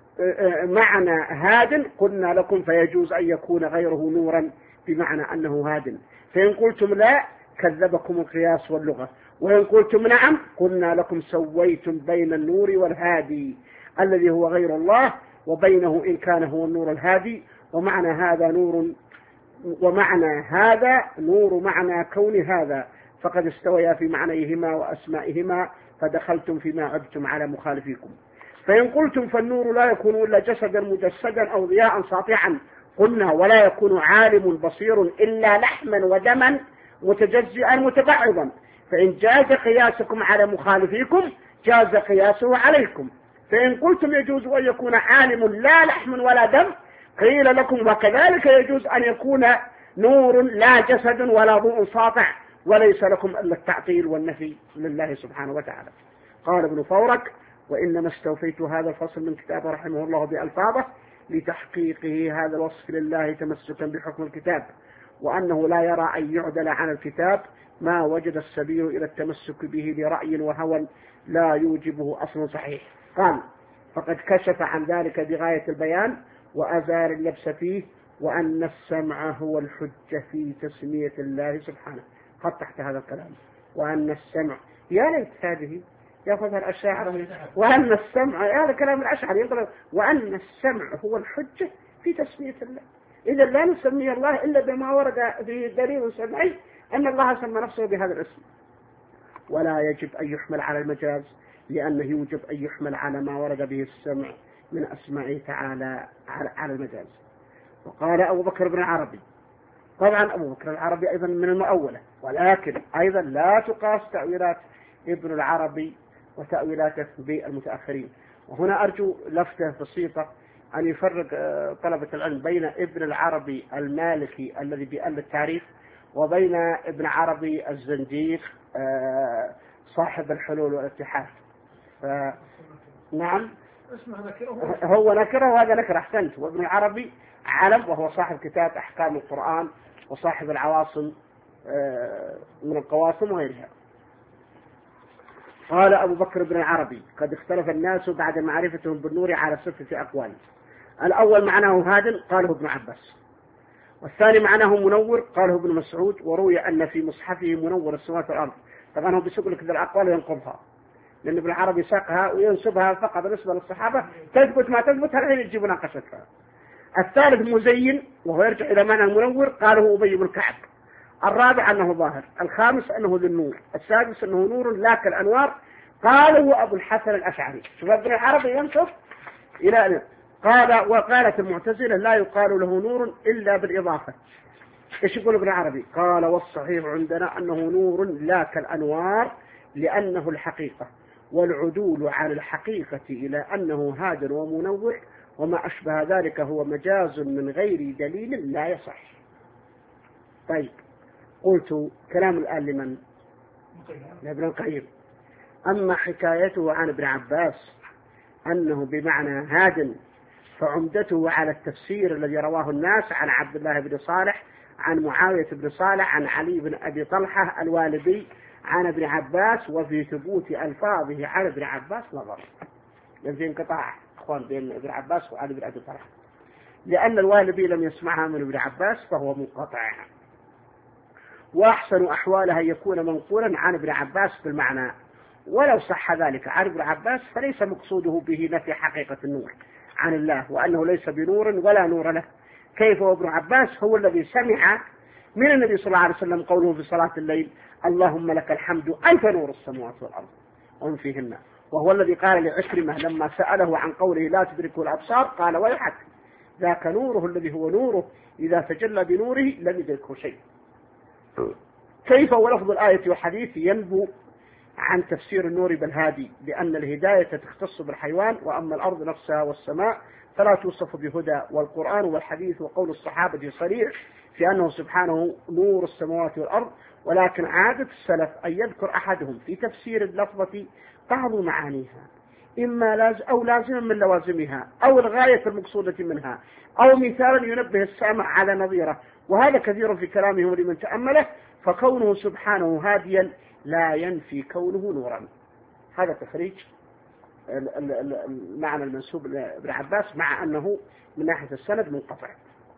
معنى هاد قلنا لكم فيجوز أن يكون غيره نورا بمعنى أنه هاد. فإن قلتم لا كذبكم القياس واللغة، وإن قلتم نعم قلنا لكم سويتم بين النور والهادي الذي هو غير الله وبينه إن كان هو النور الهادي. ومعنى هذا نور ومعنى هذا نور معنى كون هذا، فقد استويا في معنيهما وأسمائهما فدخلتم فيما عبتم على مخالفيكم. فإن قلتم فالنور لا يكون إلا جسدا مجسدا أو ضياء ساطعا قلنا ولا يكون عالم بصير إلا لحما ودما متجزئا متبعضا. فإن جاز قياسكم على مخالفيكم جاز قياسه عليكم. فإن قلتم يجوز أن يكون عالم لا لحم ولا دم قيل لكم وكذلك يجوز أن يكون نور لا جسد ولا ضوء ساطع، وليس لكم إلا التعطيل والنفي لله سبحانه وتعالى. قال ابن فورك وإنما استوفيت هذا الفصل من كتابه رحمه الله بألفاظه لتحقيقه هذا الوصف لله تمسكا بحكم الكتاب، وأنه لا يرى أن يعدل عن الكتاب ما وجد السبيل إلى التمسك به لرأي وهوى لا يوجبه أصل صحيح. قال فقد كشف عن ذلك بغاية البيان وأزال اللبس فيه، وأن السمع هو الحجة في تسمية الله سبحانه. قد تحت هذا الكلام وأن السمع يا ليت هذه يأخذها الأشاعرة، وأن السمع هذا كلام الأشاعرة يقول وأن السمع هو الحجة في تسمية الله. إذا لا نسمي الله إلا بما ورد في دليل سمعي أن الله سمى نفسه بهذا الاسم. ولا يجب أن يحمل على المجاز لأنه يوجب أن يحمل على ما ورد به السمع من أسمائه تعالى على المجاز. وقال أبو بكر بن العربي، طبعا أبو بكر العربي أيضا من المؤولة، ولكن أيضا لا تقاس تأويلات ابن العربي وتأويلاته بالمتأخرين. وهنا أرجو لفتة بسيطة أن يفرق طلبة العلم بين ابن العربي المالكي الذي بيألف التاريخ وبين ابن عربي الزنديق صاحب الحلول والاتحاد. نعم هو نكره وهذا نكره أحسنت. وابن العربي علم وهو صاحب كتاب أحكام القرآن وصاحب العواصم من القواسم وغيرها. قال أبو بكر بن العربي قد اختلف الناس بعد معرفتهم بالنور على ستة أقوال. الأول معناه هاد قاله ابن عباس، والثاني معناه منور قاله ابن مسعود، وروي أن في مصحفه منور السماوات والأرض. طبعا هو بيسوق لك ذا الأقوال وينقضها، لأن ابن العربي ساقها وينسبها فقط بالنسبة للصحابة تثبت ما تثبت الحين يجيب ناقشتها. الثالث مزين وهو يرجع إلى معنى المنور، قاله أبي بن كعب. الرابع أنه ظاهر. الخامس أنه ذو النور. السادس أنه نور لا كالأنوار، قاله أبو الحسن الأشعري. شوف ابن العربي ينصف إلى قال. وقالت المعتزلة لا يقال له نور إلا بالإضافة. إيش يقول ابن العربي؟ قال والصحيح عندنا أنه نور لا كالأنوار لأنه الحقيقة، والعدول عن الحقيقة إلى أنه هاد ومنور وما أشبه ذلك هو مجاز من غير دليل لا يصح. طيب، قلت كلام الآن لمن؟ لابن القيم. أما حكايته عن ابن عباس أنه بمعنى هاد فعمدته على التفسير الذي رواه الناس عن عبد الله بن صالح عن معاوية بن صالح عن علي بن أبي طلحة الوالبي عن ابن عباس، وفي ثبوت ألفاظه عن ابن عباس نظر. لأن في انقطاع أخوان بين ابن عباس وعلي بن أبي طلحة، لأن الوالبي لم يسمعها من ابن عباس فهو منقطع. وأحسن أحوالها يكون منقولا عن ابن عباس بالمعنى، ولو صح ذلك عن ابن عباس فليس مقصوده به نفي حقيقة النور عن الله، وأنه ليس بنور ولا نور له. كيف وابن عباس هو الذي سمع من النبي صلى الله عليه وسلم قوله في صلاة الليل اللهم لك الحمد أنت نور السماوات والأرض ومن فيهن، وهو الذي قال لعكرمة لما سأله عن قوله لا تدركه الأبصار قال ويحك ذاك نوره الذي هو نوره إذا تجلى بنوره لم يدركه شيء. كيف ولفظ الآية والحديث ينبو عن تفسير النور بالهادي، لأن الهداية تختص بالحيوان، وأما الأرض نفسها والسماء فلا توصف بهدى، والقرآن والحديث وقول الصحابة صريح في أنه سبحانه نور السماوات والأرض. ولكن عادة السلف أن يذكر أحدهم في تفسير اللفظة بعض معانيها، إما لاز أو لازما من لوازمها أو الغاية المقصودة منها أو مثالا ينبه السامع على نظيره، وهذا كثير في كلامهم لمن تأمله. فكونه سبحانه هاديا لا ينفي كونه نورا. هذا تخريج المعنى المنسوب لابن عباس مع أنه من ناحية السند منقطع.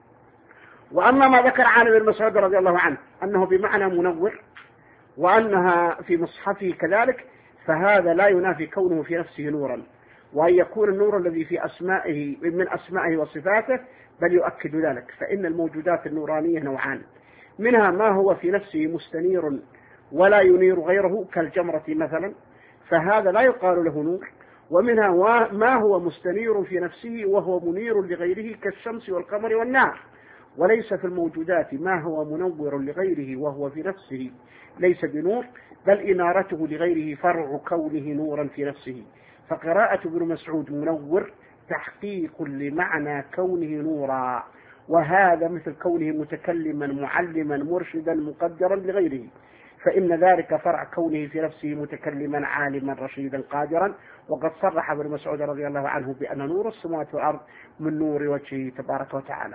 وأما ما ذكر عن ابن مسعود رضي الله عنه أنه بمعنى منور وأنها في مصحفه كذلك، فهذا لا ينافي كونه في نفسه نورا، وأن يكون النور الذي في أسمائه من أسمائه وصفاته بل يؤكد ذلك. فإن الموجودات النورانية نوعان، منها ما هو في نفسه مستنير ولا ينير غيره كالجمرة مثلا، فهذا لا يقال له نور، ومنها ما هو مستنير في نفسه وهو منير لغيره كالشمس والقمر والنار. وليس في الموجودات ما هو منور لغيره وهو في نفسه ليس بنور، بل إنارته لغيره فرع كونه نورا في نفسه. فقراءة ابن مسعود منور تحقيق لمعنى كونه نورا، وهذا مثل كونه متكلما معلما مرشدا مقدرا لغيره، فإن ذلك فرع كونه في نفسه متكلما عالما رشيدا قادرا. وقد صرح ابن مسعود رضي الله عنه بأن نور السماوات والأرض من نور وجهه تبارك وتعالى.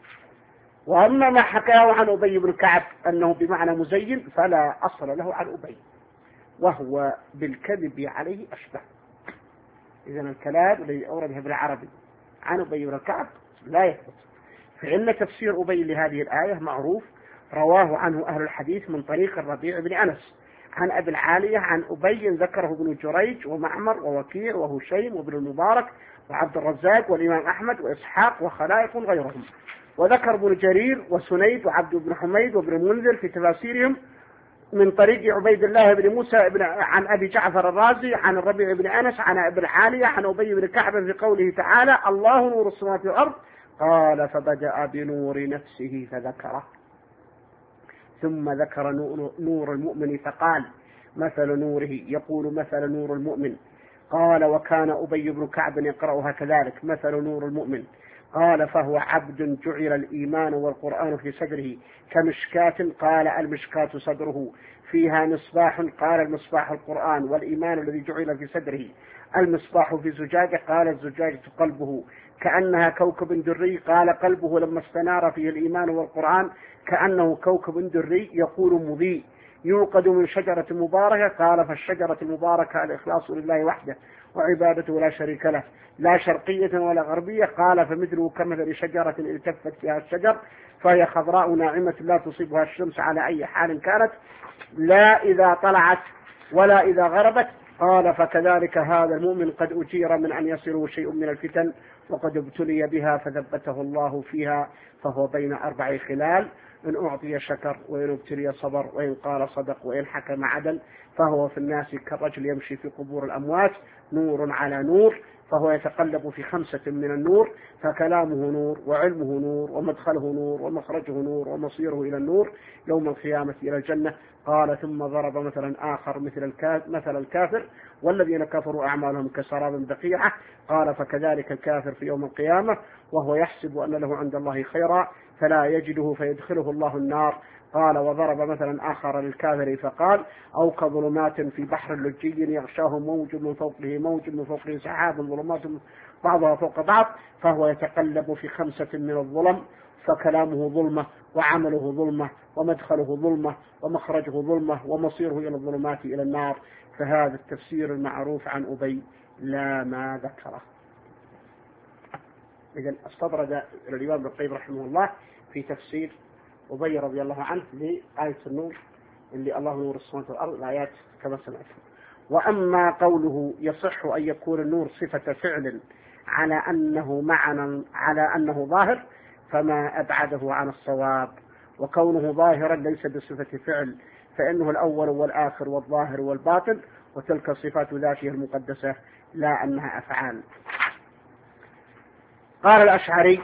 وأما ما حكاه عن أبي بن كعب أنه بمعنى مزين فلا أصل له عن أبي، وهو بالكذب عليه أشبه. إذن الكلام الذي أورده ابن عربي عن أبي بن كعب لا يثبت، فإن تفسير أبي لهذه الآية معروف، رواه عنه أهل الحديث من طريق الربيع بن أنس عن أبي العالية عن أبي، ذكره ابن جريج ومعمر ووكيع وهشيم وابن المبارك وعبد الرزاق والإمام أحمد وإسحاق وخلائق غيرهم. وذكر ابن جرير وسنيد وعبد بن حميد وابن المنذر في تفاسيرهم من طريق عبيد الله بن موسى بن عن أبي جعفر الرازي عن الربيع بن أنس عن أبي العالية عن أبي بن كعب في قوله تعالى الله نور السماوات والأرض، قال فبدأ بنور نفسه فذكره، ثم ذكر نور المؤمن فقال مثل نوره يقول مثل نور المؤمن، قال وكان أبي بن كعب يقرأها كذلك مثل نور المؤمن، قال فهو عبد جعل الإيمان والقرآن في صدره كمشكاة، قال المشكاة صدره فيها مصباح، قال المصباح القرآن، والإيمان الذي جعل في صدره المصباح في زجاجة، قال الزجاجة قلبه كأنها كوكب دري، قال قلبه لما استنار فيه الإيمان والقرآن كأنه كوكب دري يقول مضيء يوقد من شجرة مباركة، قال فالشجرة المباركة الإخلاص لله وحده وعبادته لا شريك له لا شرقية ولا غربية، قال فمثله كمثل شجرة التفت فيها الشجر فهي خضراء ناعمة لا تصيبها الشمس على أي حال كانت، لا إذا طلعت ولا إذا غربت، قال فكذلك هذا المؤمن قد أجير من أن يصله شيء من الفتن وقد ابتلي بها فثبته الله فيها، فهو بين أربع خلال: إن أعطي شكر، وإن ابتلي صبر، وإن قال صدق، وإن حكم عدل. فهو في الناس كالرجل يمشي في قبور الأموات، نور على نور، فهو يتقلب في خمسة من النور، فكلامه نور، وعلمه نور، ومدخله نور، ومخرجه نور، ومصيره إلى النور يوم القيامة إلى الجنة. قال: ثم ضرب مثلا آخر مثل الكافر, مثل الكافر والذين كفروا أعمالهم كسراب بقيعة. قال: فكذلك الكافر في يوم القيامة وهو يحسب أن له عند الله خيرا فلا يجده فيدخله الله النار. قال: وضرب مثلا آخر للكافر فقال: أو كظلمات في بحر لجي يغشاه موج من فوقه موج من فوقه سحاب، ظلمات بعضها فوق بعض، فهو يتقلب في خمسة من الظلم، فكلامه ظلمة، وعمله ظلمة، ومدخله ظلمة، ومخرجه ظلمة، ومصيره إلى الظلمات إلى النار. فهذا التفسير المعروف عن أبي لا ما ذكره. إذن استطرد الإمام ابن القيم رحمه الله في تفسير أبي رضي الله عنه لآية النور اللي الله نور السماوات والأرض، الآيات كما سمعتم. وأما قوله يصح أن يكون النور صفة فعل على أنه معنى على أنه ظاهر فما أبعده عن الصواب، وكونه ظاهرا ليس بصفة فعل، فإنه الأول والآخر والظاهر والباطن، وتلك صفات ذاته المقدسة لا أنها أفعال. قال الأشعري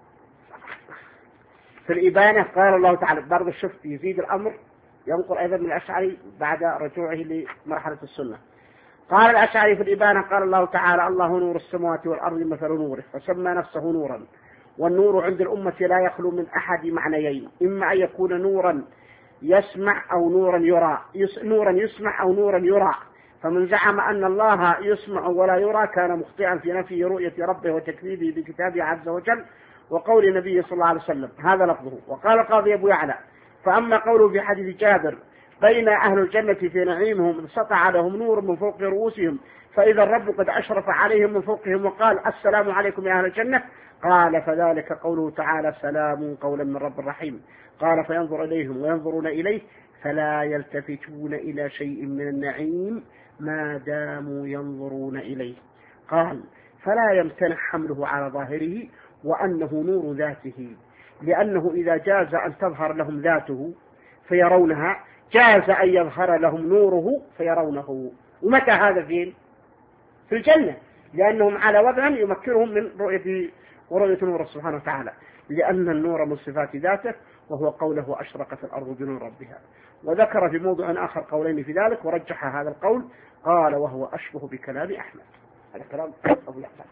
في الإبانة، قال الله تعالى برضه الشفت يزيد الأمر، ينقل أيضا من الأشعري بعد رجوعه لمرحلة السنة. قال الأشعري في الإبانة قال الله تعالى: الله نور السماوات والأرض مثل نوره، فسمى نفسه نورا. والنور عند الأمة لا يخلو من أحد معنيين: إما أن يكون نورا يسمع أو نورا يرى، نورا يسمع أو نورا يرى. فمن زعم أن الله يسمع ولا يرى كان مخطئا في نفي رؤية ربه وتكذيبه بكتابه عز وجل وقول النبي صلى الله عليه وسلم، هذا لفظه. وقال القاضي أبو يعلى: فأما قوله في حديث جابر: بين أهل الجنة في نعيمهم سطع لهم نور من فوق رؤوسهم فإذا الرب قد أشرف عليهم من فوقهم وقال: السلام عليكم يا أهل الجنة، قال: فذلك قوله تعالى: سلام قولا من رب رحيم. قال: فينظر إليهم وينظرون إليه فلا يلتفتون إلى شيء من النعيم ما داموا ينظرون إليه. قال: فلا يمتنع حمله على ظاهره وأنه نور ذاته، لأنه إذا جاز أن تظهر لهم ذاته فيرونها جاز أن يظهر لهم نوره فيرونه. ومتى هذا فين؟ في الجنة، لأنهم على وضع يمكنهم من رؤية ورؤية نور سبحانه وتعالى، لأن النور من صفات ذاته، وهو قوله: أشرقت الأرض بنور ربها. وذكر في موضوع آخر قولين في ذلك ورجح هذا القول، قال: وهو أشبه بكلام أحمد. هذا كلام أبو يحيى.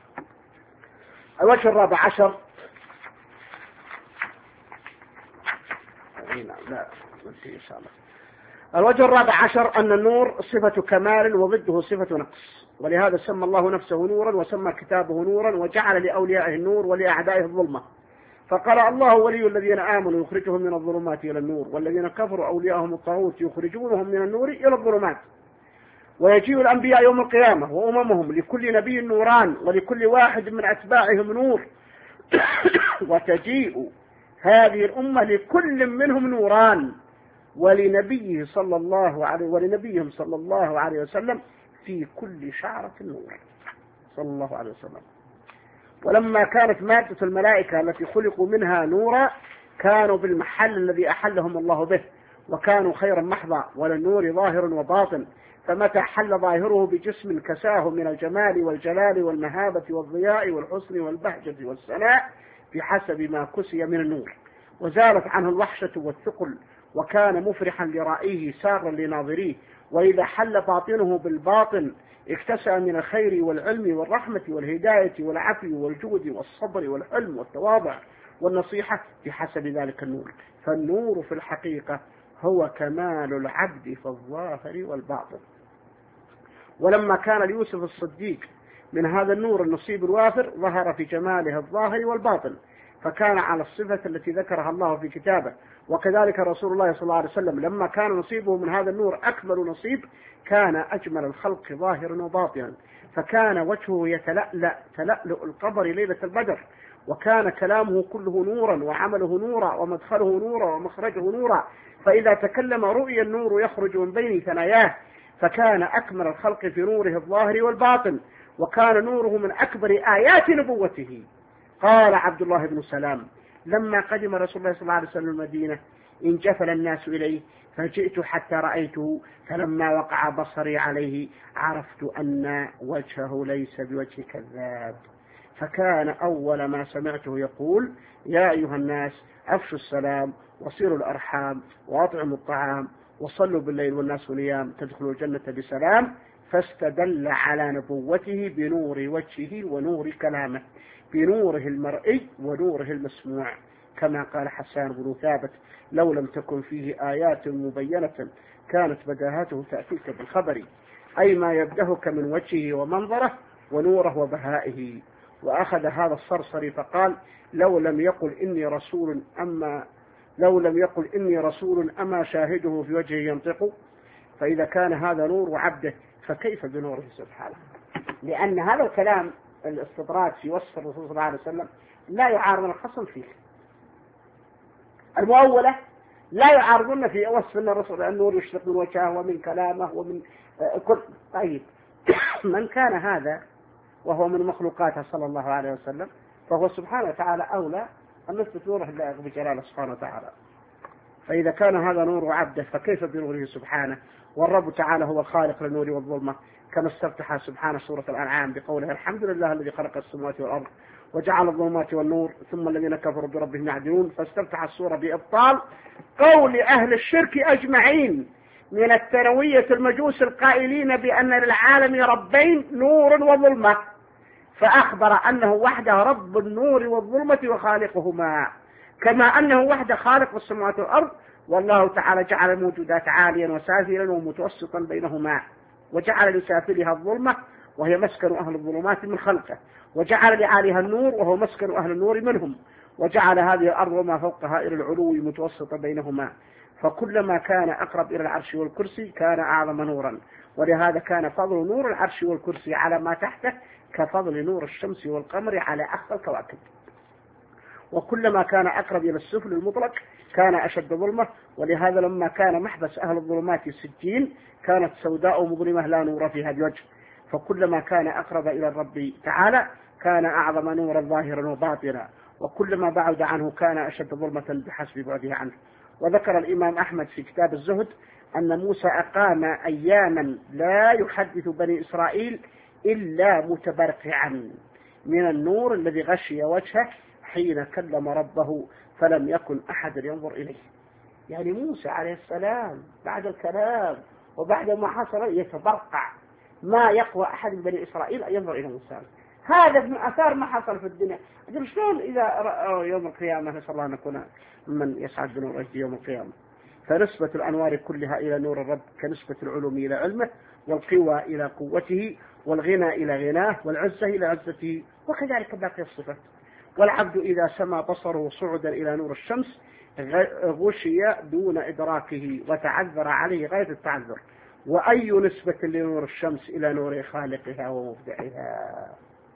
الوجه الرابع عشر لا إن شاء الله. الوجه الرابع عشر أن النور صفة كمال وضده صفة نقص، ولهذا سمى الله نفسه نورا وسمى كتابه نورا وجعل لأوليائه النور ولأعدائه الظلمة. فقال: الله ولي الذين آمنوا يخرجهم من الظلمات إلى النور، والذين كفروا أولياءهم الطاغوت يخرجونهم من النور إلى الظلمات. ويجيء الأنبياء يوم القيامة وأممهم لكل نبي نوران ولكل واحد من أتباعهم نور وتجيء هذه الأمة لكل منهم نوران ولنبيه صلى الله عليه ولنبيهم صلى الله عليه وسلم في كل شعرة نور صلى الله عليه وسلم. ولما كانت مادة الملائكة التي خلقوا منها نورا كانوا بالمحل الذي أحلهم الله به، وكانوا خيرا محضا، وللنور ظاهر وباطن، فمتى حل ظاهره بجسم كساه من الجمال والجلال والمهابة والضياء والحسن والبهجة والسناء بحسب ما كسي من النور، وزالت عنه الوحشة والثقل، وكان مفرحا لرائيه سارا لناظريه. وإذا حل باطنه بالباطن اكتسى من الخير والعلم والرحمة والهداية والعفو والجود والصبر والحلم والتواضع والنصيحة بحسب ذلك النور. فالنور في الحقيقة هو كمال العبد في الظاهر والباطن. ولما كان ليوسف الصديق من هذا النور النصيب الوافر ظهر في جماله الظاهر والباطن، فكان على الصفة التي ذكرها الله في كتابه. وكذلك رسول الله صلى الله عليه وسلم لما كان نصيبه من هذا النور أكمل نصيب كان أجمل الخلق ظاهرا وباطنا، فكان وجهه يتلألأ تلألؤ القمر ليلة البدر، وكان كلامه كله نورا وعمله نورا ومدخله نورا ومخرجه نورا، فإذا تكلم رؤي النور يخرج من بين ثناياه، فكان أكمل الخلق في نوره الظاهر والباطن. وكان نوره من أكبر آيات نبوته. قال عبد الله بن سلام: لما قدم رسول الله صلى الله عليه وسلم المدينة انجفل الناس إليه فجئت حتى رأيته، فلما وقع بصري عليه عرفت أن وجهه ليس بوجه كذاب، فكان أول ما سمعته يقول: يا أيها الناس أفشوا السلام وصلوا الأرحام وأطعموا الطعام وصلوا بالليل والناس نيام تدخلوا الجنة بسلام. فاستدل على نبوته بنور وجهه ونور كلامه، بنوره المرئي ونوره المسموع، كما قال حسان بن ثابت: لو لم تكن فيه آيات مبينة كانت بداهاته تأتيك بالخبر، أي ما يبدهك من وجهه ومنظره ونوره وبهائه. وأخذ هذا الصرصري فقال: لو لم يقل إني رسول أما لو لم يقل إني رسول أما شاهده في وجهه ينطق. فإذا كان هذا نور عبده فكيف بنوره سبحانه؟ لأن هذا الكلام الاستطراد في وصف الرسول صلى الله عليه وسلم لا يعارض الخصم فيه. المؤولة لا يعارضون في وصف أن الرسول النور يشرق من وجهه ومن كلامه ومن كل. طيب من كان هذا وهو من مخلوقاته صلى الله عليه وسلم فهو سبحانه وتعالى أولى أن نثبت نوره بجلاله سبحانه وتعالى. فإذا كان هذا نور عبده فكيف بنوره سبحانه؟ والرب تعالى هو الخالق للنور والظلمة، كما استفتح سبحانه سورة الأنعام بقوله: الحمد لله الذي خلق السماوات والأرض وجعل الظلمات والنور ثم الذين كفروا بربهم يعدلون. فاستفتح السورة بإبطال قول أهل الشرك أجمعين من الثانوية المجوس القائلين بأن للعالم ربين نور وظلمة، فأخبر أنه وحده رب النور والظلمة وخالقهما، كما أنه وحده خالق السماوات والأرض. والله تعالى جعل الموجودات عاليا وسافلا ومتوسطا بينهما، وجعل لسافلها الظلمة وهي مسكن أهل الظلمات من خلقه، وجعل لعاليها النور وهو مسكن أهل النور منهم، وجعل هذه الأرض وما فوقها إلى العلو متوسطا بينهما. فكلما كان أقرب إلى العرش والكرسي كان أعظم نورا، ولهذا كان فضل نور العرش والكرسي على ما تحته كفضل نور الشمس والقمر على أخفى الكواكب. وكلما كان أقرب إلى السفل المطلق كان أشد ظلمة، ولهذا لما كان محبس أهل الظلمات السجين كانت سوداء مظلمة لا نور فيها بوجه. فكلما كان أقرب إلى الرب تعالى كان أعظم نورا ظاهرا وباطنا، وكلما بعد عنه كان أشد ظلمة بحسب بعده عنه. وذكر الإمام أحمد في كتاب الزهد أن موسى أقام أياما لا يحدث بني إسرائيل إلا متبرقعا من النور الذي غشي وجهه حين كلم ربه فلم يكن أحد ينظر إليه. يعني موسى عليه السلام بعد الكلام وبعد ما حصل يتبرقع، ما يقوى أحد من بني إسرائيل أن ينظر إلى موسى. هذا من أثار ما حصل في الدنيا. أجل شلون إذا رأوا يوم القيامة نسأل الله أن نكون من يسعد بنور يوم القيامة. فنسبة الأنوار كلها إلى نور الرب كنسبة العلوم إلى علمه، والقوى إلى قوته، والغنى إلى غناه، والعزة إلى عزته، وكذلك باقي الصفات. والعبد إذا سمى بصره صعدا إلى نور الشمس غشي دون إدراكه وتعذر عليه غاية التعذر. وأي نسبة لنور الشمس إلى نور خالقها ومبدعها؟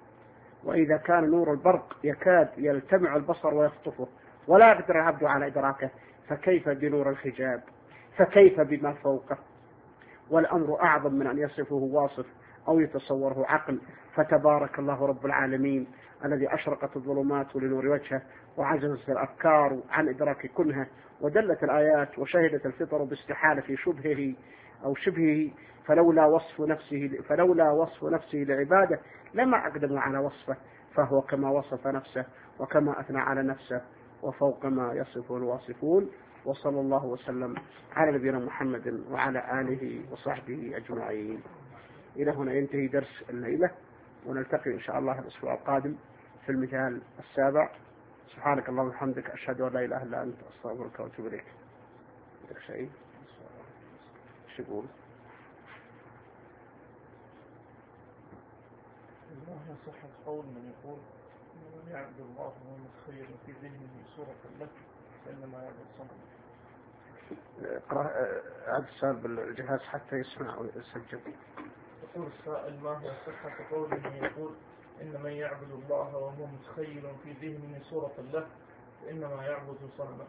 وإذا كان نور البرق يكاد يلتمع البصر ويخطفه ولا يقدر العبد على إدراكه، فكيف بنور الحجاب؟ فكيف بما فوقه؟ والأمر أعظم من أن يصفه واصف أو يتصوره عقل. فتبارك الله رب العالمين الذي أشرقت الظلمات لنور وجهه وعجزت الأفكار عن إدراك كنهه، ودلت الآيات وشهدت الفطر باستحالة شبهه أو شبهه، فلولا وصف نفسه فلولا وصف نفسه لعباده لما أقدموا على وصفه، فهو كما وصف نفسه وكما أثنى على نفسه وفوق ما يصف الواصفون. وصلى الله وسلم على نبينا محمد وعلى آله وصحبه أجمعين. إلى هنا ينتهي درس الليلة، ونلتقي إن شاء الله الأسبوع القادم في المثال السابع. سبحانك اللهم وبحمدك أشهد أن لا إله إلا أنت أستغفرك وأتوب إليك. عندك شيء؟ شو يقول؟ الله صحة قول من يقول من يعبد الله ومتخير في ذهنه صورة له فإنما يعبد صنم. اقرأ هذا السؤال بالجهاز حتى يسمع ويسجل. يقول السائل: ما هو صحة قول من يقول إن من يعبد الله وهو متخيل في ذهنه صورة له فإنما يعبد صنما؟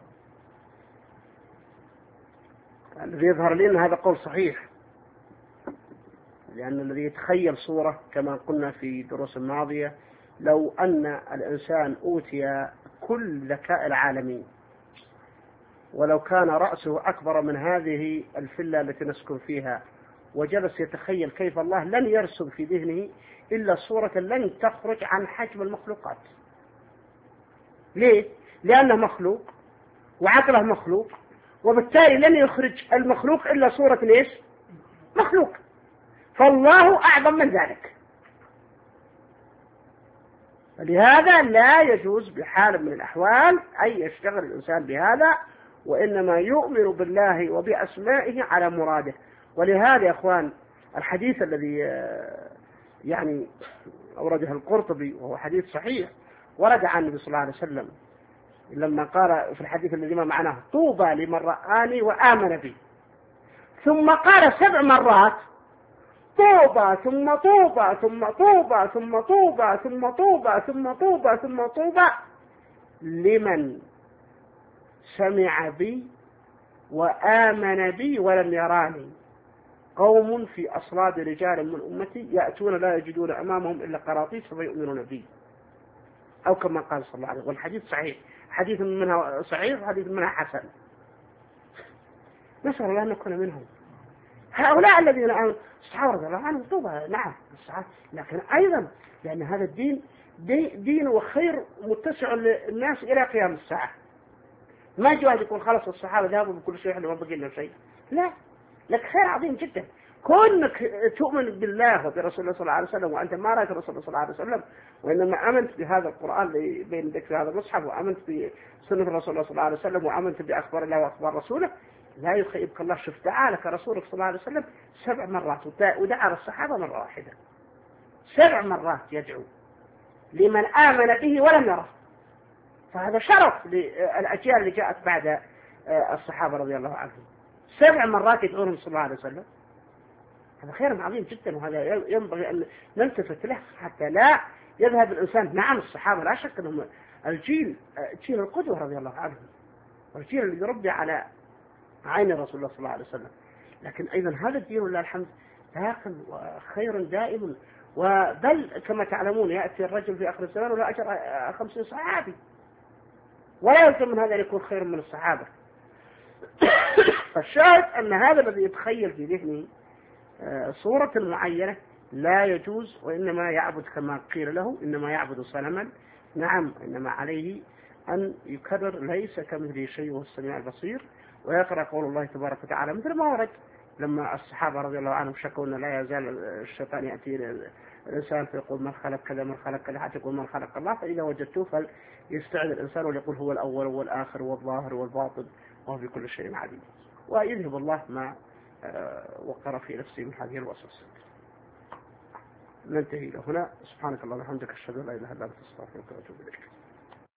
الذي يظهر لي أن هذا قول صحيح، لأن الذي يتخيل صورة كما قلنا في دروس الماضية، لو أن الإنسان أوتي كل ذكاء العالمين ولو كان رأسه أكبر من هذه الفلة التي نسكن فيها وجلس يتخيل كيف الله، لن يرسم في ذهنه إلا صورة لن تخرج عن حجم المخلوقات. ليه؟ لأنه مخلوق وعقله مخلوق، وبالتالي لن يخرج المخلوق إلا صورة ليش؟ مخلوق. فالله أعظم من ذلك. لهذا لا يجوز بحال من الأحوال أن يشتغل الإنسان بهذا، وإنما يؤمن بالله وبأسمائه على مراده. ولهذا يا أخوان الحديث الذي يعني أورده القرطبي وهو حديث صحيح ورد عن النبي صلى الله عليه وسلم لما قال في الحديث الذي ما معناه: طوبى لمن رآني وآمن بي. ثم قال سبع مرات: طوبى ثم طوبى ثم طوبى ثم طوبى ثم طوبى ثم طوبى ثم طوبى لمن سمع بي وآمن بي ولم يراني. قوم في أصلاب رجال من أمتي يأتون لا يجدون أمامهم إلا قراطيس فيؤمنون بي، أو كما قال صلى الله عليه وسلم. والحديث صحيح، حديث منها صحيح وحديث منها حسن. نسأل الله أن نكون منهم. هؤلاء الذين آمنوا الصحابة رضي الله عنهم طوبى، نعم الصحابة، لكن أيضا لأن هذا الدين دي دين وخير متسع للناس إلى قيام الساعة. ما يجي واحد يقول خلاص الصحابة ذهبوا بكل شيء احنا ما بقي لنا شيء. لا، لك خير عظيم جدا. كونك تؤمن بالله وبرسول الله صلى الله عليه وسلم وأنت ما رأيت رسول الله صلى الله عليه وسلم، وإنما أمنت بهذا القرآن اللي بين يدك في هذا المصحف، وأمنت بسنة رسول الله صلى الله عليه وسلم، وأمنت بأخبار الله وأخبار رسوله، لا يخيبك الله. شوف دعا لك رسولك صلى الله عليه وسلم سبع مرات، ودعا الصحابة مرة واحدة. سبع مرات يدعو لمن آمن به ولم يره. فهذا شرف للأجيال اللي جاءت بعد الصحابة رضي الله عنهم. سبع مرات يدعونهم صلى الله عليه وسلم. هذا خير عظيم جدا، وهذا ينبغي أن نلتفت له حتى لا يذهب الإنسان. نعم الصحابة لا شك أنهم الجيل جيل القدوة رضي الله عنهم، والجيل اللي يربي على عين رسول الله صلى الله عليه وسلم، لكن أيضا هذا الدين ولله الحمد باق وخير دائم. وبل كما تعلمون يأتي الرجل في آخر الزمان ولا أجر خمسين صحابي، ولا يلزم من هذا أن يكون خير من الصحابة. فالشاهد أن هذا الذي يتخيل في ذهنه صورة معينة لا يجوز، وإنما يعبد كما قيل له إنما يعبد صنما. نعم، إنما عليه أن يكرر ليس كمثله شيء وهو السميع البصير، ويقرأ قول الله تبارك وتعالى مثل ما ورد لما الصحابة رضي الله عنهم شكوا أن لا يزال الشيطان يأتي الإنسان فيقول من خلق كذا من خلق كذا حتى يقول من خلق الله، فإذا وجدته فليستعذ الإنسان وليقول هو الأول والآخر والظاهر والباطن وهو في كل شيء عليم، ويذهب الله ما وقر في نفسه من هذه الوسوسة. ننتهي إلى هنا. سبحانك اللهم وبحمدك أشهد أن لا إله إلا أنت أستغفرك وأتوب إليك.